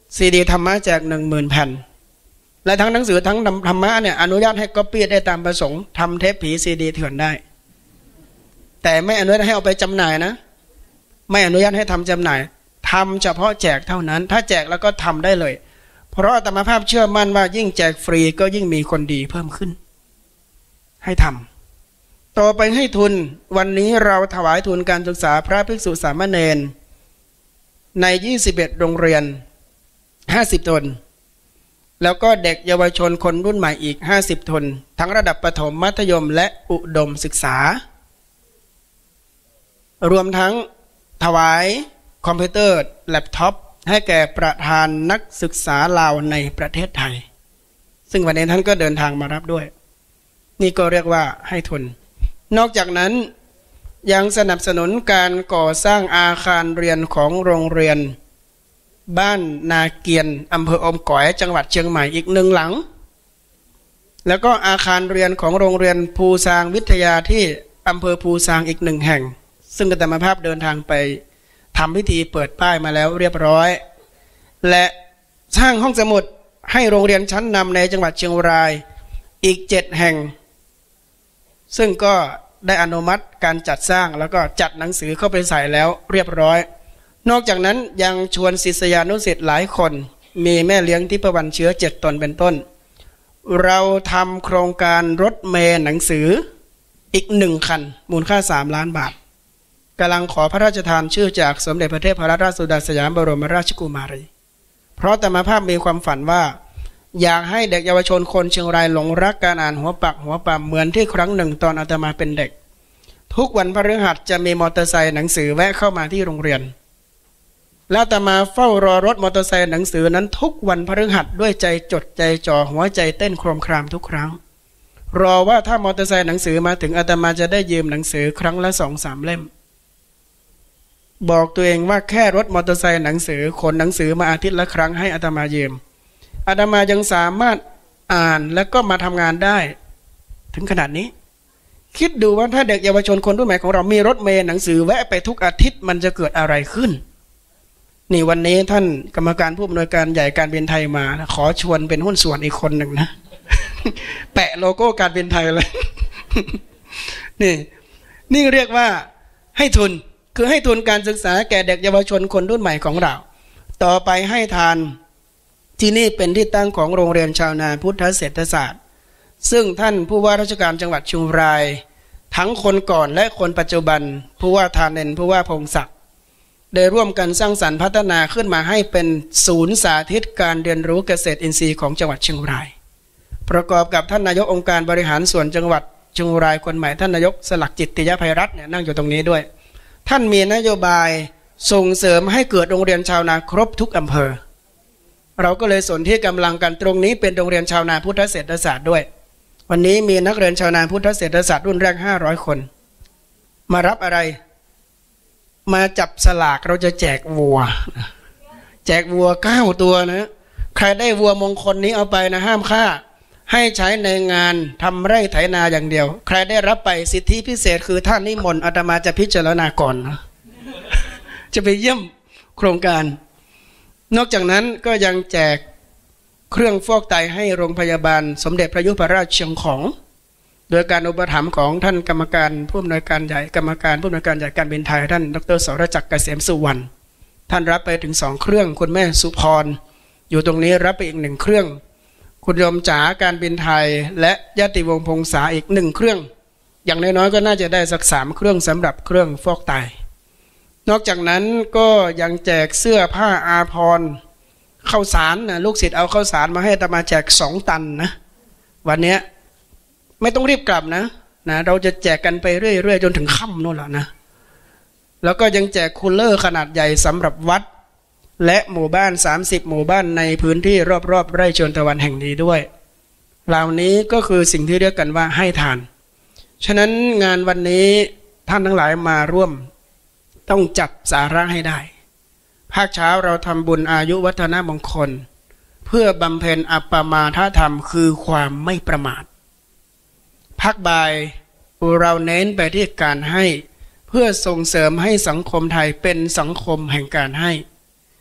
Speaker 1: ซีดีธรรมะแจกหนึ่งหมื่นแผ่นและทั้งหนังสือทั้งธรรมะเนี่ยอนุญาตให้ก๊อปปี้ได้ตามประสงค์ทำเทปผีซีดีเถื่อนได้แต่ไม่อนุญาตให้เอาไปจำหน่ายนะไม่อนุญาตให้ทำจำหน่ายทำเฉพาะแจกเท่านั้นถ้าแจกแล้วก็ทำได้เลยเพราะอาตมาภาพเชื่อมั่นว่ายิ่งแจกฟรีก็ยิ่งมีคนดีเพิ่มขึ้นให้ทำต่อไปให้ทุนวันนี้เราถวายทุนการศึกษาพระภิกษุสามเณรในยี่สิบเอ็ดโรงเรียนห้าสิบตนแล้วก็เด็กเยาวชนคนรุ่นใหม่อีกห้าสิบตนทั้งระดับประถมมัธยมและอุดมศึกษารวมทั้งถวายคอมพิวเตอร์แล็ปท็อปให้แก่ประธานนักศึกษาลาวในประเทศไทยซึ่งวันนี้ท่านก็เดินทางมารับด้วยนี่ก็เรียกว่าให้ทุนนอกจากนั้นยังสนับสนุนการก่อสร้างอาคารเรียนของโรงเรียนบ้านนาเกียนอำเภออมก๋อยจังหวัดเชียงใหม่อีกหนึ่งหลังแล้วก็อาคารเรียนของโรงเรียนภูซางวิทยาที่อำเภอภูซางอีกหนึ่งแห่งซึ่งอาตมาภาพเดินทางไปทำพิธีเปิดป้ายมาแล้วเรียบร้อยและสร้างห้องสมุดให้โรงเรียนชั้นนำในจังหวัดเชียงรายอีกเจ็ดแห่งซึ่งก็ได้อนุมัติการจัดสร้างแล้วก็จัดหนังสือเข้าไปใส่แล้วเรียบร้อยนอกจากนั้นยังชวนศิษยานุศิษย์หลายคนมีแม่เลี้ยงที่ประวันเชื้อเจ็ดตนเป็นต้นเราทำโครงการรถเมล์หนังสืออีกหนึ่งคันมูลค่าสามล้านบาทกำลังขอพระราชทานชื่อจากสมเด็จพระเทพรัตนราชสุดาสยามบรมราชกุมารีเพราะอาตมาภาพมีความฝันว่าอยากให้เด็กเยาวชนคนเชียงรายหลงรักการอ่านหัวปักหัวปามเหมือนที่ครั้งหนึ่งตอนอาตมาเป็นเด็กทุกวันพฤหัสจะมีมอเตอร์ไซค์หนังสือแวะเข้ามาที่โรงเรียนแล้วอาตมาเฝ้ารอรถมอเตอร์ไซค์หนังสือนั้นทุกวันพฤหัสด้วยใจจดใจจ่อหัวใจเต้นโครมครามทุกครั้งรอว่าถ้ามอเตอร์ไซค์หนังสือมาถึงอาตมาจะได้ยืมหนังสือครั้งละสองสามเล่มบอกตัวเองว่าแค่รถมอเตอร์ไซค์หนังสือขนหนังสือมาอาทิตย์ละครั้งให้อาตมายืมอาตมายังสามารถอ่านแล้วก็มาทำงานได้ถึงขนาดนี้คิดดูว่าถ้าเด็กเยาวชนคนรุ่นใหม่ของเรามีรถเมล์หนังสือแวะไปทุกอาทิตย์มันจะเกิดอะไรขึ้นนี่วันนี้ท่านกรรมการผู้อำนวยการใหญ่การบินไทยมาขอชวนเป็นหุ้นส่วนอีกคนหนึ่งนะ แปะโลโก้การบินไทยเลยนี่นี่เรียกว่าให้ทุนคือให้ทุนการศึกษาแก่เด็กเยาวชนคนรุ่นใหม่ของเราต่อไปให้ทานที่นี่เป็นที่ตั้งของโรงเรียนชาวนาพุทธเศรษฐศาสตร์ซึ่งท่านผู้ว่าราชการจังหวัดเชียงรายทั้งคนก่อนและคนปัจจุบันผู้ว่าธาเนนผู้ว่าพงศักดิ์ได้ร่วมกันสร้างสรรค์พัฒนาขึ้นมาให้เป็นศูนย์สาธิตการเรียนรู้เกษตรอินทรีย์ของจังหวัดเชียงรายประกอบกับท่านนายกองค์การบริหารส่วนจังหวัดเชียงรายคนใหม่ท่านนายกสลักจิตติยภัยรัตน์เนี่ยนั่งอยู่ตรงนี้ด้วยท่านมีนโยบายส่งเสริมให้เกิดโรงเรียนชาวนาครบทุกอำเภอเราก็เลยสนที่กำลังกันตรงนี้เป็นโรงเรียนชาวนาพุทธเศรษฐศาสตร์ด้วยวันนี้มีนักเรียนชาวนาพุทธเศรษฐศาสตร์รุ่นแรกห้าร้อยคนมารับอะไรมาจับสลากเราจะแจกวัวแจกวัวเก้าตัวนะใครได้วัวมงคลนี้เอาไปนะห้ามฆ่าให้ใช้ในงานทำไร่ไถนาอย่างเดียวใครได้รับไปสิทธิพิเศษคือท่านนิมนต์อาตมาจะพิจารณาก่อนนะจะไปเยี่ยมโครงการนอกจากนั้นก็ยังแจกเครื่องฟอกไตให้โรงพยาบาลสมเด็จพระยุพราชเชียงของโดยการอุปถัมภ์ของท่านกรรมการผู้อำนวยการใหญ่กรรมการผู้อำนวยการใหญ่การบินไทยท่านดร.สรจักรเกษมสุวรรณท่านรับไปถึงสองเครื่องคุณแม่สุพรอยู่ตรงนี้รับไปอีกหนึ่งเครื่องคุณโยมจ๋าการบินไทยและญาติวงศ์พงษาอีกหนึ่งเครื่องอย่างน้อยๆก็น่าจะได้สักสามเครื่องสำหรับเครื่องฟอกไตนอกจากนั้นก็ยังแจกเสื้อผ้าอาภรณ์ข้าวสารนะลูกศิษย์เอาข้าวสารมาให้อาตมาแจกสองตันนะวันนี้ไม่ต้องรีบกลับนะนะเราจะแจกกันไปเรื่อยๆจนถึงค่ำนู่นแหละนะแล้วก็ยังแจกคูลเลอร์ขนาดใหญ่สำหรับวัดและหมู่บ้านสามสิบหมู่บ้านในพื้นที่รอบๆไร่ชนตะวันแห่งนี้ด้วยเหล่านี้ก็คือสิ่งที่เรียกกันว่าให้ทานฉะนั้นงานวันนี้ท่านทั้งหลายมาร่วมต้องจับสาระให้ได้ภาคเช้าเราทำบุญอายุวัฒนมงคลเพื่อบำเพ็ญอัปปมาทธรรมคือความไม่ประมาทภาคบ่ายเราเน้นไปที่การให้เพื่อส่งเสริมให้สังคมไทยเป็นสังคมแห่งการให้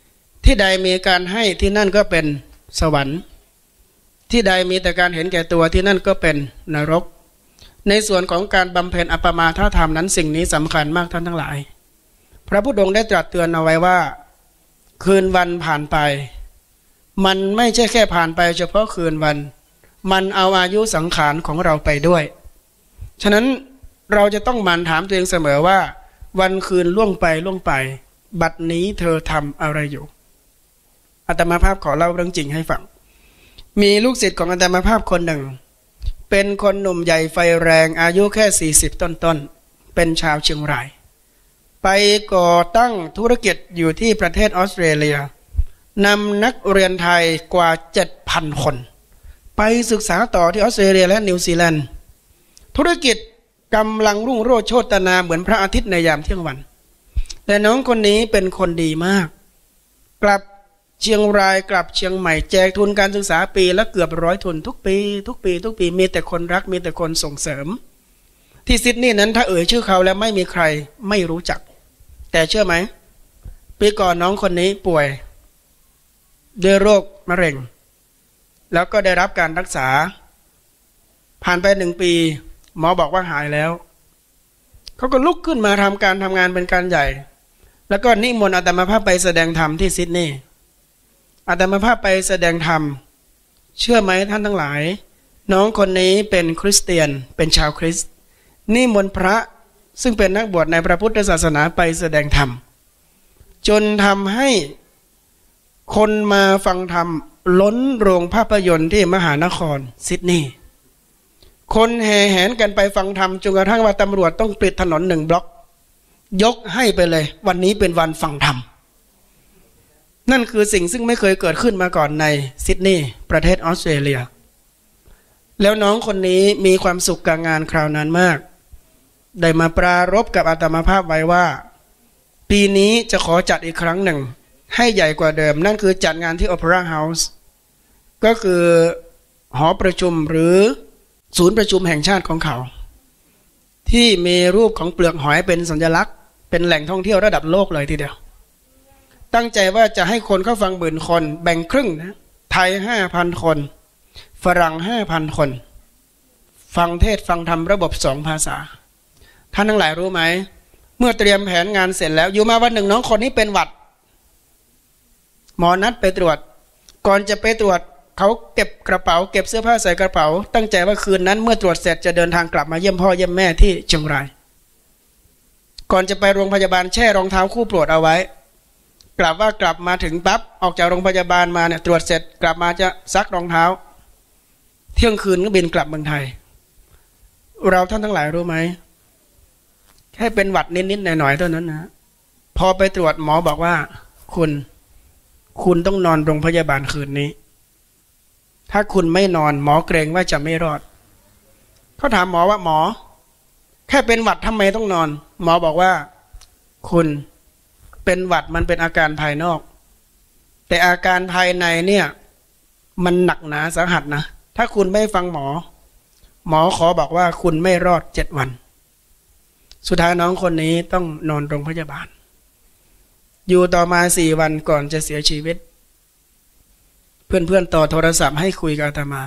Speaker 1: ที่ใดมีการให้ที่นั่นก็เป็นสวรรค์ที่ใดมีแต่การเห็นแก่ตัวที่นั่นก็เป็นนรกในส่วนของการบำเพ็ญอัปมาทธรรมนั้นสิ่งนี้สำคัญมากท่านทั้งหลายพระพุทธองค์ได้ตรัสเตือนเอาไว้ว่าคืนวันผ่านไปมันไม่ใช่แค่ผ่านไปเฉพาะคืนวันมันเอาอายุสังขารของเราไปด้วยฉะนั้นเราจะต้องหมั่นถามตัวเองเสมอว่าวันคืนล่วงไปล่วงไปบัดนี้เธอทำอะไรอยู่อาตมาภาพขอเล่าเรื่องจริงให้ฟังมีลูกศิษย์ของอาตมาภาพคนหนึ่งเป็นคนหนุ่มใหญ่ไฟแรงอายุแค่สี่สิบต้นๆเป็นชาวเชียงรายไปก่อตั้งธุรกิจอยู่ที่ประเทศออสเตรเลียนำนักเรียนไทยกว่า เจ็ดพัน คนไปศึกษาต่อที่ออสเตรเลียและนิวซีแลนด์ธุรกิจกำลังรุ่งโรจน์โชตินาเหมือนพระอาทิตย์ในยามเที่ยงวันแต่น้องคนนี้เป็นคนดีมากกลับเชียงรายกลับเชียงใหม่แจกทุนการศึกษาปีละเกือบร้อยทุนทุกปีทุกปีทุกปีมีแต่คนรักมีแต่คนส่งเสริมที่ซิดนีย์นั้นถ้าเอ่ยชื่อเขาแล้วไม่มีใครไม่รู้จักแต่เชื่อไหมปีก่อนน้องคนนี้ป่วยด้วยโรคมะเร็งแล้วก็ได้รับการรักษาผ่านไปหนึ่งปีหมอบอกว่าหายแล้วเขาก็ลุกขึ้นมาทำการทำงานเป็นการใหญ่แล้วก็นิมนต์อาตมาภาพไปแสดงธรรมที่ซิดนีย์อาตมาภาพไปแสดงธรรมเชื่อไหมท่านทั้งหลายน้องคนนี้เป็นคริสเตียนเป็นชาวคริสต์นิมนต์พระซึ่งเป็นนักบวชในพระพุทธศาสนาไปแสดงธรรมจนทำให้คนมาฟังธรรมล้นโรงภาพยนตร์ที่มหานครซิดนีย์คนแห่แหนกันไปฟังธรรมจนกระทั่งว่าตำรวจต้องปิดถนนหนึ่งบล็อกยกให้ไปเลยวันนี้เป็นวันฟังธรรมนั่นคือสิ่งซึ่งไม่เคยเกิดขึ้นมาก่อนในซิดนีย์ประเทศออสเตรเลียแล้วน้องคนนี้มีความสุขกับงานคราวนั้นมากได้มาปรารภกับอาตมาภาพไว้ว่าปีนี้จะขอจัดอีกครั้งหนึ่งให้ใหญ่กว่าเดิมนั่นคือจัดงานที่ Opera House ก็คือหอประชุมหรือศูนย์ประชุมแห่งชาติของเขาที่มีรูปของเปลือกหอยเป็นสัญลักษณ์เป็นแหล่งท่องเที่ยวระดับโลกเลยทีเดียวตั้งใจว่าจะให้คนเข้าฟังหมื่นคนแบ่งครึ่งนะไทย ห้าพัน คนฝรั่ง ห้าพัน คนฟังเทศฟังธรรมระบบสองภาษาท่านทั้งหลายรู้ไหมเมื่อเตรียมแผนงานเสร็จแล้วอยู่มาวันหนึ่งน้องคนนี้เป็นหวัดหมอนัดไปตรวจก่อนจะไปตรวจเขาเก็บกระเป๋าเก็บเสื้อผ้าใส่กระเป๋าตั้งใจว่าคืนนั้นเมื่อตรวจเสร็จจะเดินทางกลับมาเยี่ยมพ่อเยี่ยมแม่ที่เชียงรายก่อนจะไปโรงพยาบาลแช่รองเท้าคู่โปรดเอาไว้กลับว่ากลับมาถึงปั๊บออกจากโรงพยาบาลมาเนี่ยตรวจเสร็จกลับมาจะซักรองเท้าเที่ยงคืนก็บินกลับเมืองไทยเราท่านทั้งหลายรู้ไหมแค่เป็นหวัดนิดๆหน่อยๆเท่านั้นนะพอไปตรวจหมอบอกว่าคุณคุณต้องนอนโรงพยาบาลคืนนี้ถ้าคุณไม่นอนหมอเกรงว่าจะไม่รอดเขาถามหมอว่าหมอแค่เป็นหวัดทำไมต้องนอนหมอบอกว่าคุณเป็นหวัดมันเป็นอาการภายนอกแต่อาการภายในเนี่ยมันหนักหนาสาหัสนะถ้าคุณไม่ฟังหมอหมอขอบอกว่าคุณไม่รอดเจ็ดวันสุดท้ายน้องคนนี้ต้องนอนโรงพยาบาลอยู่ต่อมาสี่วันก่อนจะเสียชีวิตเพื่อนๆต่อโทรศัพท์ให้คุยกับอาตมา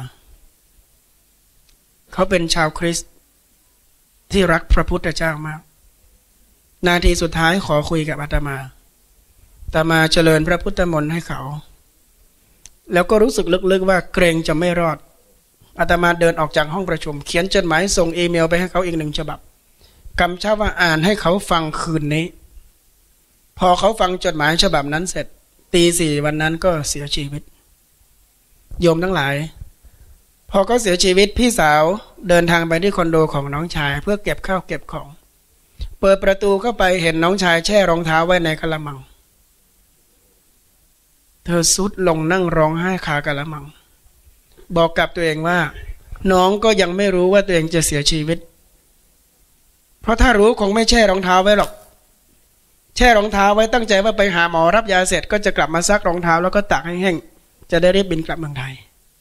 Speaker 1: เขาเป็นชาวคริสต์ที่รักพระพุทธเจ้ามากนาทีสุดท้ายขอคุยกับอาตมาอาตมาเจริญพระพุทธมนต์ให้เขาแล้วก็รู้สึกลึกๆว่าเกรงจะไม่รอดอาตมาเดินออกจากห้องประชุมเขียนจดหมายส่งอีเมลไปให้เขาอีกหนึ่งฉบับกำชับว่าอ่านให้เขาฟังคืนนี้พอเขาฟังจดหมายฉบับนั้นเสร็จตีสี่วันนั้นก็เสียชีวิตโยมทั้งหลายพอเขาเสียชีวิตพี่สาวเดินทางไปที่คอนโดของน้องชายเพื่อเก็บข้าวเก็บของเปิดประตูเข้าไปเห็นน้องชายแช่รองเท้าไว้ในกระมังเธอซุดลงนั่งร้องไห้คากระมังบอกกับตัวเองว่าน้องก็ยังไม่รู้ว่าตัวเองจะเสียชีวิตเพราะถ้ารู้คงไม่แช่รองเท้าไว้หรอกแช่รองเท้าไว้ตั้งใจว่าไปหาหมอรับยาเสร็จก็จะกลับมาซักรองเท้าแล้วก็ตากให้แห้งจะได้รีบบินกลับเมืองไทย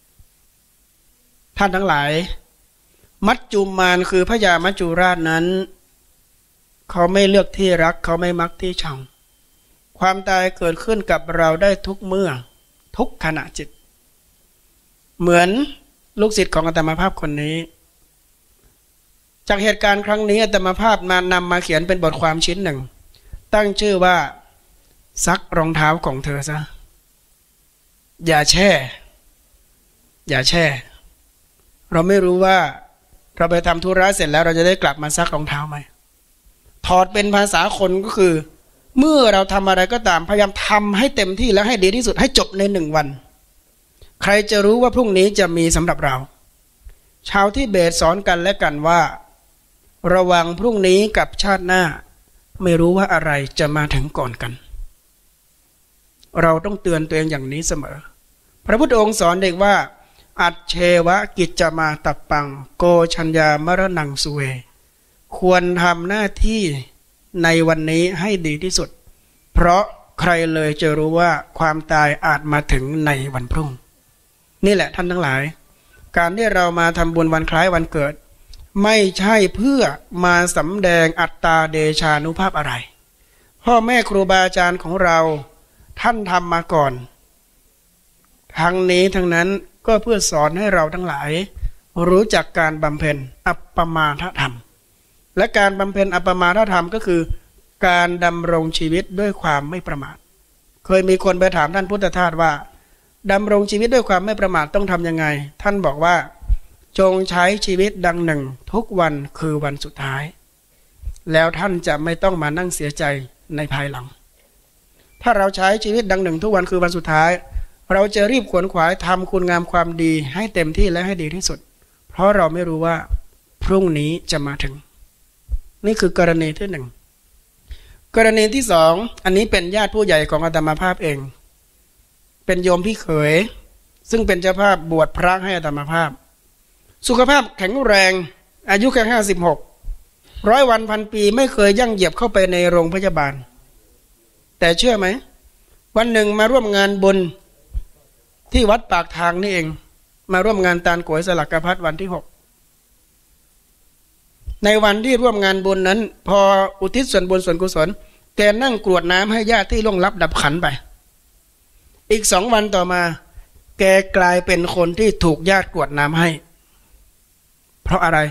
Speaker 1: ท่านทั้งหลายมัจจุมานคือพญามัจจุราชนั้นเขาไม่เลือกที่รักเขาไม่มักที่ชังความตายเกิดขึ้นกับเราได้ทุกเมื่อทุกขณะจิตเหมือนลูกศิษย์ของอาตมาภาพคนนี้จากเหตุการณ์ครั้งนี้อาตมาภาพมานำมาเขียนเป็นบทความชิ้นหนึ่งตั้งชื่อว่าซักรองเท้าของเธอซะอย่าแช่อย่าแช่เราไม่รู้ว่าเราไปทำธุระเสร็จแล้วเราจะได้กลับมาซักรองเท้าไหมถอดเป็นภาษาคนก็คือเมื่อเราทำอะไรก็ตามพยายามทำให้เต็มที่และให้ดีที่สุดให้จบในหนึ่งวันใครจะรู้ว่าพรุ่งนี้จะมีสำหรับเราชาวที่เบสสอนกันและกันว่าระวังพรุ่งนี้กับชาติหน้าไม่รู้ว่าอะไรจะมาถึงก่อนกันเราต้องเตือนตัวเองอย่างนี้เสมอพระพุทธองค์สอนเด็กว่าอัจเชวะกิจจมาตับปังโกชัญญามรณังสุเวควรทำหน้าที่ในวันนี้ให้ดีที่สุดเพราะใครเลยจะรู้ว่าความตายอาจมาถึงในวันพรุ่งนี่แหละท่านทั้งหลายการที่เรามาทำบุญวันคล้ายวันเกิดไม่ใช่เพื่อมาสำแดงอัตตาเดชานุภาพอะไรพ่อแม่ครูบาอาจารย์ของเราท่านทำมาก่อนทั้งนี้ทั้งนั้นก็เพื่อสอนให้เราทั้งหลายรู้จักการบำเพ็ญอัปปมาทธรรมและการบำเพ็ญอัปปมาทธรรมก็คือการดำรงชีวิตด้วยความไม่ประมาทเคยมีคนไปถามท่านพุทธทาสว่าดำรงชีวิตด้วยความไม่ประมาทต้องทำยังไงท่านบอกว่าจงใช้ชีวิตดังหนึ่งทุกวันคือวันสุดท้ายแล้วท่านจะไม่ต้องมานั่งเสียใจในภายหลังถ้าเราใช้ชีวิตดังหนึ่งทุกวันคือวันสุดท้ายเราจะรีบขวนขวายทำคุณงามความดีให้เต็มที่และให้ดีที่สุดเพราะเราไม่รู้ว่าพรุ่งนี้จะมาถึงนี่คือกรณีที่หนึ่งกรณีที่สองอันนี้เป็นญาติผู้ใหญ่ของอาตมาภาพเองเป็นโยมพี่เขยซึ่งเป็นเจ้าภาพบวชพระให้อาตมาภาพสุขภาพแข็งแรงอายุแค่ห้าสิบหกร้อยวันพันปีไม่เคยยั่งเหยียบเข้าไปในโรงพยาบาลแต่เชื่อไหมวันหนึ่งมาร่วมงานบุญที่วัดปากทางนี่เองมาร่วมงานตาลก๋วยสลักกพัดวันที่หกในวันที่ร่วมงานบุญนั้นพออุทิศส่วนบุญส่วนกุศลแกนั่งกรวดน้ำให้ญาติที่ล่วงลับดับขันไปอีกสองวันต่อมาแกกลายเป็นคนที่ถูกญาติกรวดน้ำให้เพราะอะไร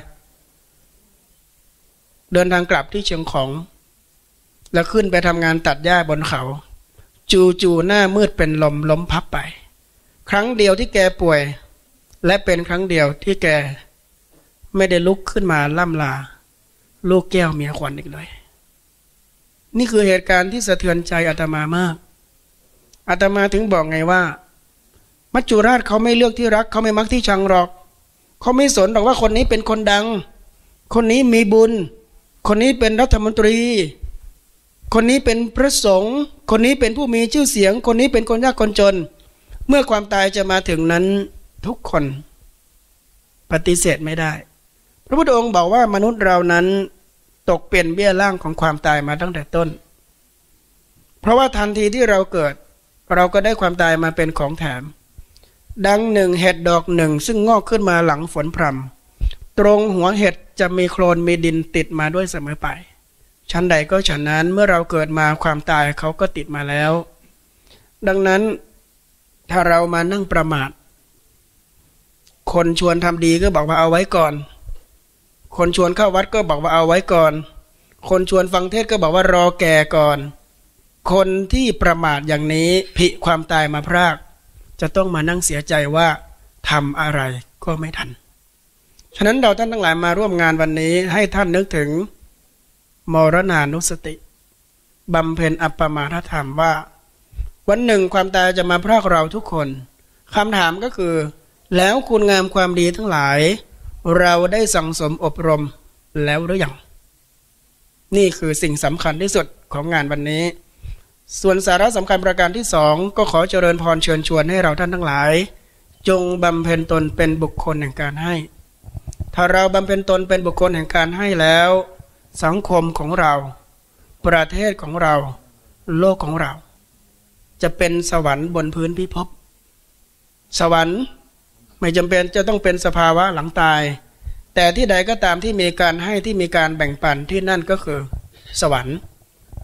Speaker 1: เดินทางกลับที่เชียงของแล้วขึ้นไปทำงานตัดหญ้าบนเขาจู่ๆหน้ามืดเป็นลมล้มพับไปครั้งเดียวที่แกป่วยและเป็นครั้งเดียวที่แกไม่ได้ลุกขึ้นมาล่ำลาลูกแก้วเมียขวัญอีกเลยนี่คือเหตุการณ์ที่สะเทือนใจอาตมามากอาตมาถึงบอกไงว่ามัจจุราชเขาไม่เลือกที่รักเขาไม่มักที่ชังหรอกเขาไม่สนหรอกว่าคนนี้เป็นคนดังคนนี้มีบุญคนนี้เป็นรัฐมนตรีคนนี้เป็นพระสงฆ์คนนี้เป็นผู้มีชื่อเสียงคนนี้เป็นคนยากคนจนเมื่อความตายจะมาถึงนั้นทุกคนปฏิเสธไม่ได้พระพุทธองค์บอกว่ามนุษย์เรานั้นตกเป็นเบี้ยล่างของความตายมาตั้งแต่ต้นเพราะว่าทันทีที่เราเกิดเราก็ได้ความตายมาเป็นของแถมดังหนึ่งเห็ดดอกหนึ่งซึ่งงอกขึ้นมาหลังฝนพรำตรงหัวเห็ดจะมีโคลนมีดินติดมาด้วยเสมอไปชั้นใดก็ฉันนั้นเมื่อเราเกิดมาความตายเขาก็ติดมาแล้วดังนั้นถ้าเรามานั่งประมาทคนชวนทำดีก็บอกว่าเอาไว้ก่อนคนชวนเข้าวัดก็บอกว่าเอาไว้ก่อนคนชวนฟังเทศก็บอกว่ารอแก่ก่อนคนที่ประมาทอย่างนี้ผิความตายมาพรากจะต้องมานั่งเสียใจว่าทำอะไรก็ไม่ทันฉะนั้นเราท่านทั้งหลายมาร่วมงานวันนี้ให้ท่านนึกถึงมรณานุสติบำเพ็ญอัปปมาทธรรมว่าวันหนึ่งความตายจะมาพรากเราทุกคนคำถามก็คือแล้วคุณงามความดีทั้งหลายเราได้สั่งสมอบรมแล้วหรือยังนี่คือสิ่งสำคัญที่สุดของงานวันนี้ส่วนสาระสำคัญประการที่สองก็ขอเจริญพรเชิญชวนให้เราท่านทั้งหลายจงบำเพ็ญตนเป็นบุคคลแห่งการให้ถ้าเราบำเพ็ญตนเป็นบุคคลแห่งการให้แล้วสังคมของเราประเทศของเราโลกของเราจะเป็นสวรรค์บนพื้นพิภพสวรรค์ไม่จำเป็นจะต้องเป็นสภาวะหลังตายแต่ที่ใดก็ตามที่มีการให้ที่มีการแบ่งปันที่นั่นก็คือสวรรค์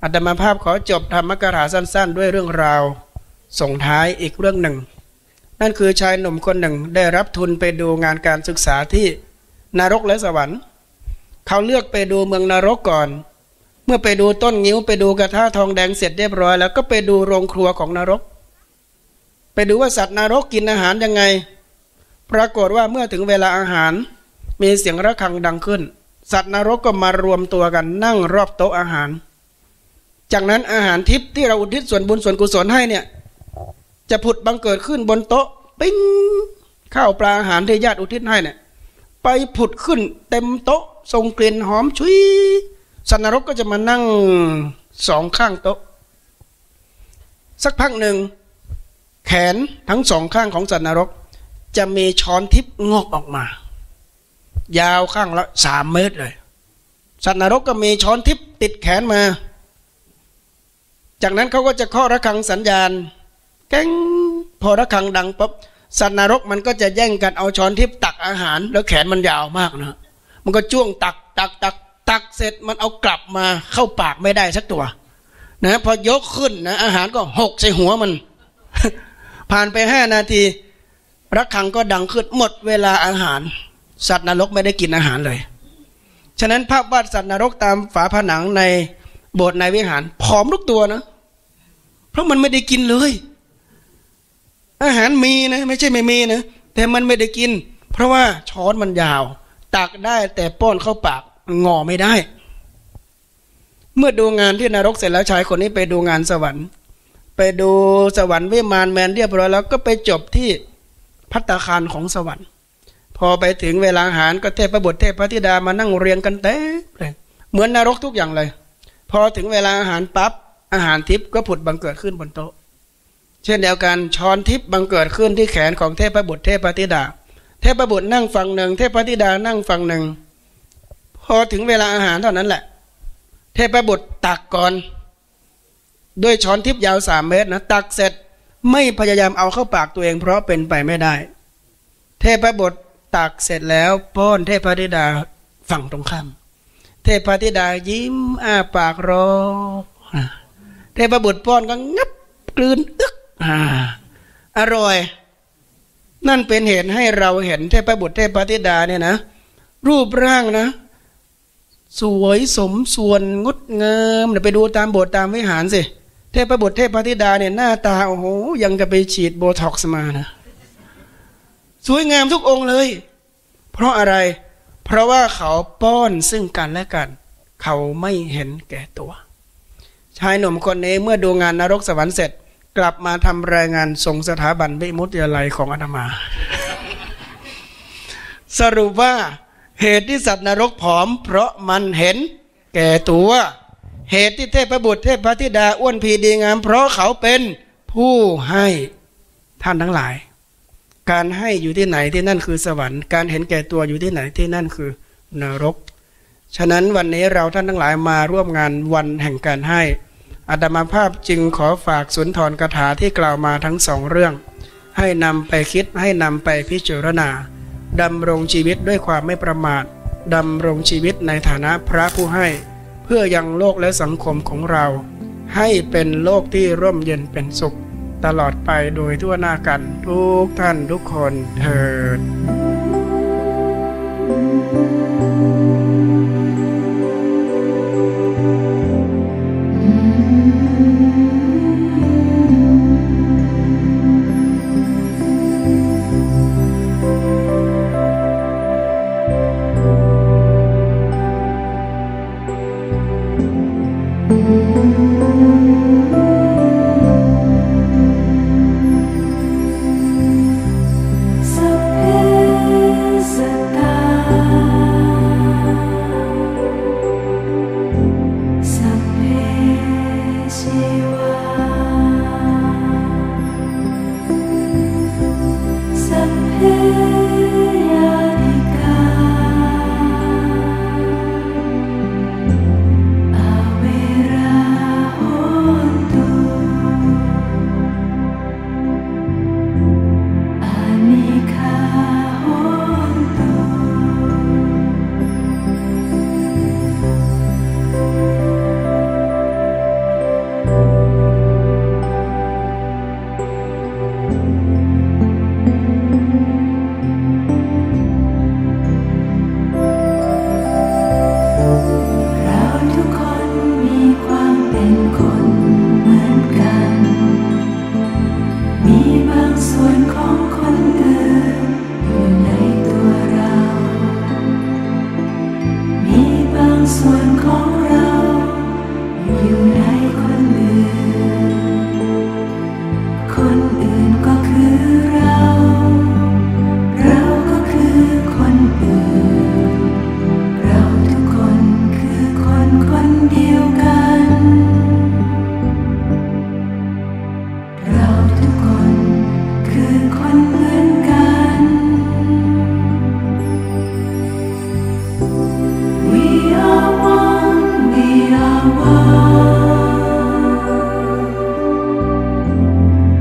Speaker 1: อาตมาภาพขอจบธรรมกถาสั้นๆด้วยเรื่องราวส่งท้ายอีกเรื่องหนึ่งนั่นคือชายหนุ่มคนหนึ่งได้รับทุนไปดูงานการศึกษาที่นรกและสวรรค์เขาเลือกไปดูเมืองนรกก่อนเมื่อไปดูต้นงิ้วไปดูกระทะทองแดงเสร็จเรียบร้อยแล้วก็ไปดูโรงครัวของนรกไปดูว่าสัตว์นรกกินอาหารยังไงปรากฏว่าเมื่อถึงเวลาอาหารมีเสียงระฆังดังขึ้นสัตว์นรกก็มารวมตัวกันนั่งรอบโต๊ะอาหารจากนั้นอาหารทิพย์ที่เราอุทิศส่วนบุญส่วนกุศลให้เนี่ยจะผุดบังเกิดขึ้นบนโต๊ะปิ้งข้าวปลาอาหารที่ญาติอุทิศให้เนี่ยไปผุดขึ้นเต็มโต๊ะส่งกลิ่นหอมชุยสัตว์นรกก็จะมานั่งสองข้างโต๊ะสักพักหนึ่งแขนทั้งสองข้างของสัตว์นรกจะมีช้อนทิพย์งอกออกมายาวข้างละสามเมตรเลยสัตว์นรกก็มีช้อนทิพย์ติดแขนมาจากนั้นเขาก็จะเคาะระฆังสัญญาณแก้งพอระฆังดังปุ๊บสัตว์นรกมันก็จะแย่งกันเอาช้อนทิพย์ตักอาหารแล้วแขนมันยาวมากนะมันก็จ้วงตักตักตักตักเสร็จมันเอากลับมาเข้าปากไม่ได้สักตัวนะพอยกขึ้นนะอาหารก็หกใส่หัวมัน ผ่านไปห้านาทีระฆังก็ดังขึ้นหมดเวลาอาหารสัตว์นรกไม่ได้กินอาหารเลยฉะนั้นภาพวาดสัตว์นรกตามฝาผนังในโบสถ์ในวิหารผอมทุกตัวนะเพราะมันไม่ได้กินเลยอาหารมีนะไม่ใช่ไม่มีนะแต่มันไม่ได้กินเพราะว่าช้อนมันยาวตักได้แต่ป้อนเข้าปากงอไม่ได้เมื่อดูงานที่นรกเสร็จแล้วชายคนนี้ไปดูงานสวรรค์ไปดูสวรรค์วิมานแมนเรียบร้อยแล้วก็ไปจบที่ภัตตาคารของสวรรค์พอไปถึงเวลาอาหารก็เทพบุตรเทพธิดามานั่งเรียงกันเต็มเลยเหมือนนรกทุกอย่างเลยพอถึงเวลาอาหารปั๊บอาหารทิพย์ก็ผุดบังเกิดขึ้นบนโต๊ะเช่นเดียวกันช้อนทิพย์บังเกิดขึ้นที่แขนของเทพบุตรเทพธิดาเทพบุตรนั่งฝั่งหนึ่งเทพธิดานั่งฝั่งหนึ่งพอถึงเวลาอาหารเท่านั้นแหละเทพบุตรตักก่อนด้วยช้อนทิพย์ยาวสามเมตรนะตักเสร็จไม่พยายามเอาเข้าปากตัวเองเพราะเป็นไปไม่ได้เทพบุตรตักเสร็จแล้วป้อนเทพธิดาฝั่งตรงข้ามเทพธิดายิ้มอ้าปากรอเทพบุตรป้อนก็งับกลืนอึกอ่าอร่อยนั่นเป็นเหตุให้เราเห็นเทพบุตรเทพธิดาเนี่ยนะรูปร่างนะสวยสมส่วนงดงามเดี๋ยวไปดูตามโบสถ์ตามวิหารสิเทพบุตรเทพธิดาเนี่ยหน้าตาโอ้โหยังจะไปฉีดโบท็อกซ์มานะสวยงามทุกองค์เลยเพราะอะไรเพราะว่าเขาป้อนซึ่งกันและกันเขาไม่เห็นแก่ตัวชายหนุ่มคนนี้เมื่อดูงานนรกสวรรค์เสร็จกลับมาทำรายงานส่งสถาบันวิมุตติยาลัยของอาตมา สรุปว่าเหตุที่สัตว์นรกผอมเพราะมันเห็นแก่ตัวเหตุที่เทพบุตรเทพธิดาอ้วนพีดีงามเพราะเขาเป็นผู้ให้ท่านทั้งหลายการให้อยู่ที่ไหนที่นั่นคือสวรรค์การเห็นแก่ตัวอยู่ที่ไหนที่นั่นคือนรกฉะนั้นวันนี้เราท่านทั้งหลายมาร่วมงานวันแห่งการให้อาตมาภาพจึงขอฝากสุนทรคาถาที่กล่าวมาทั้งสองเรื่องให้นำไปคิดให้นำไปพิจารณาดำรงชีวิตด้วยความไม่ประมาทดำรงชีวิตในฐานะพระผู้ให้เพื่อยังโลกและสังคมของเราให้เป็นโลกที่ร่มเย็นเป็นสุขตลอดไปโดยทั่วหน้ากันทุกท่านทุกคนเถิด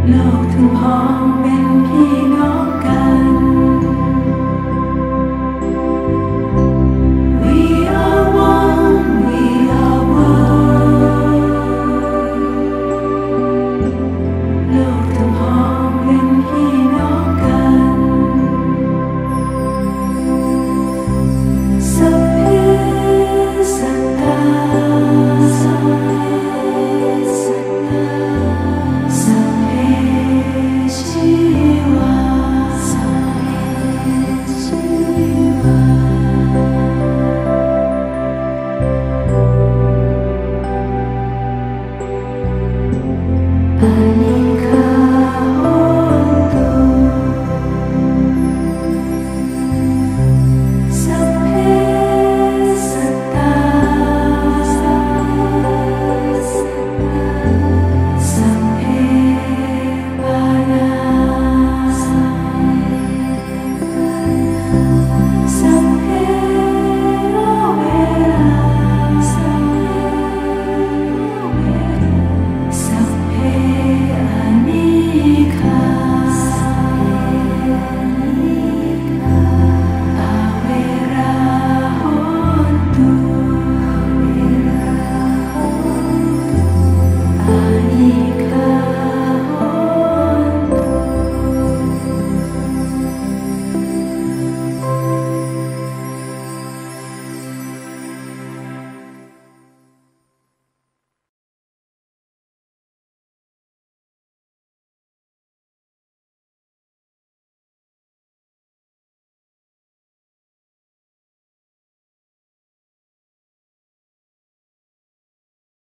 Speaker 2: โลกถึงพร้อมเป็น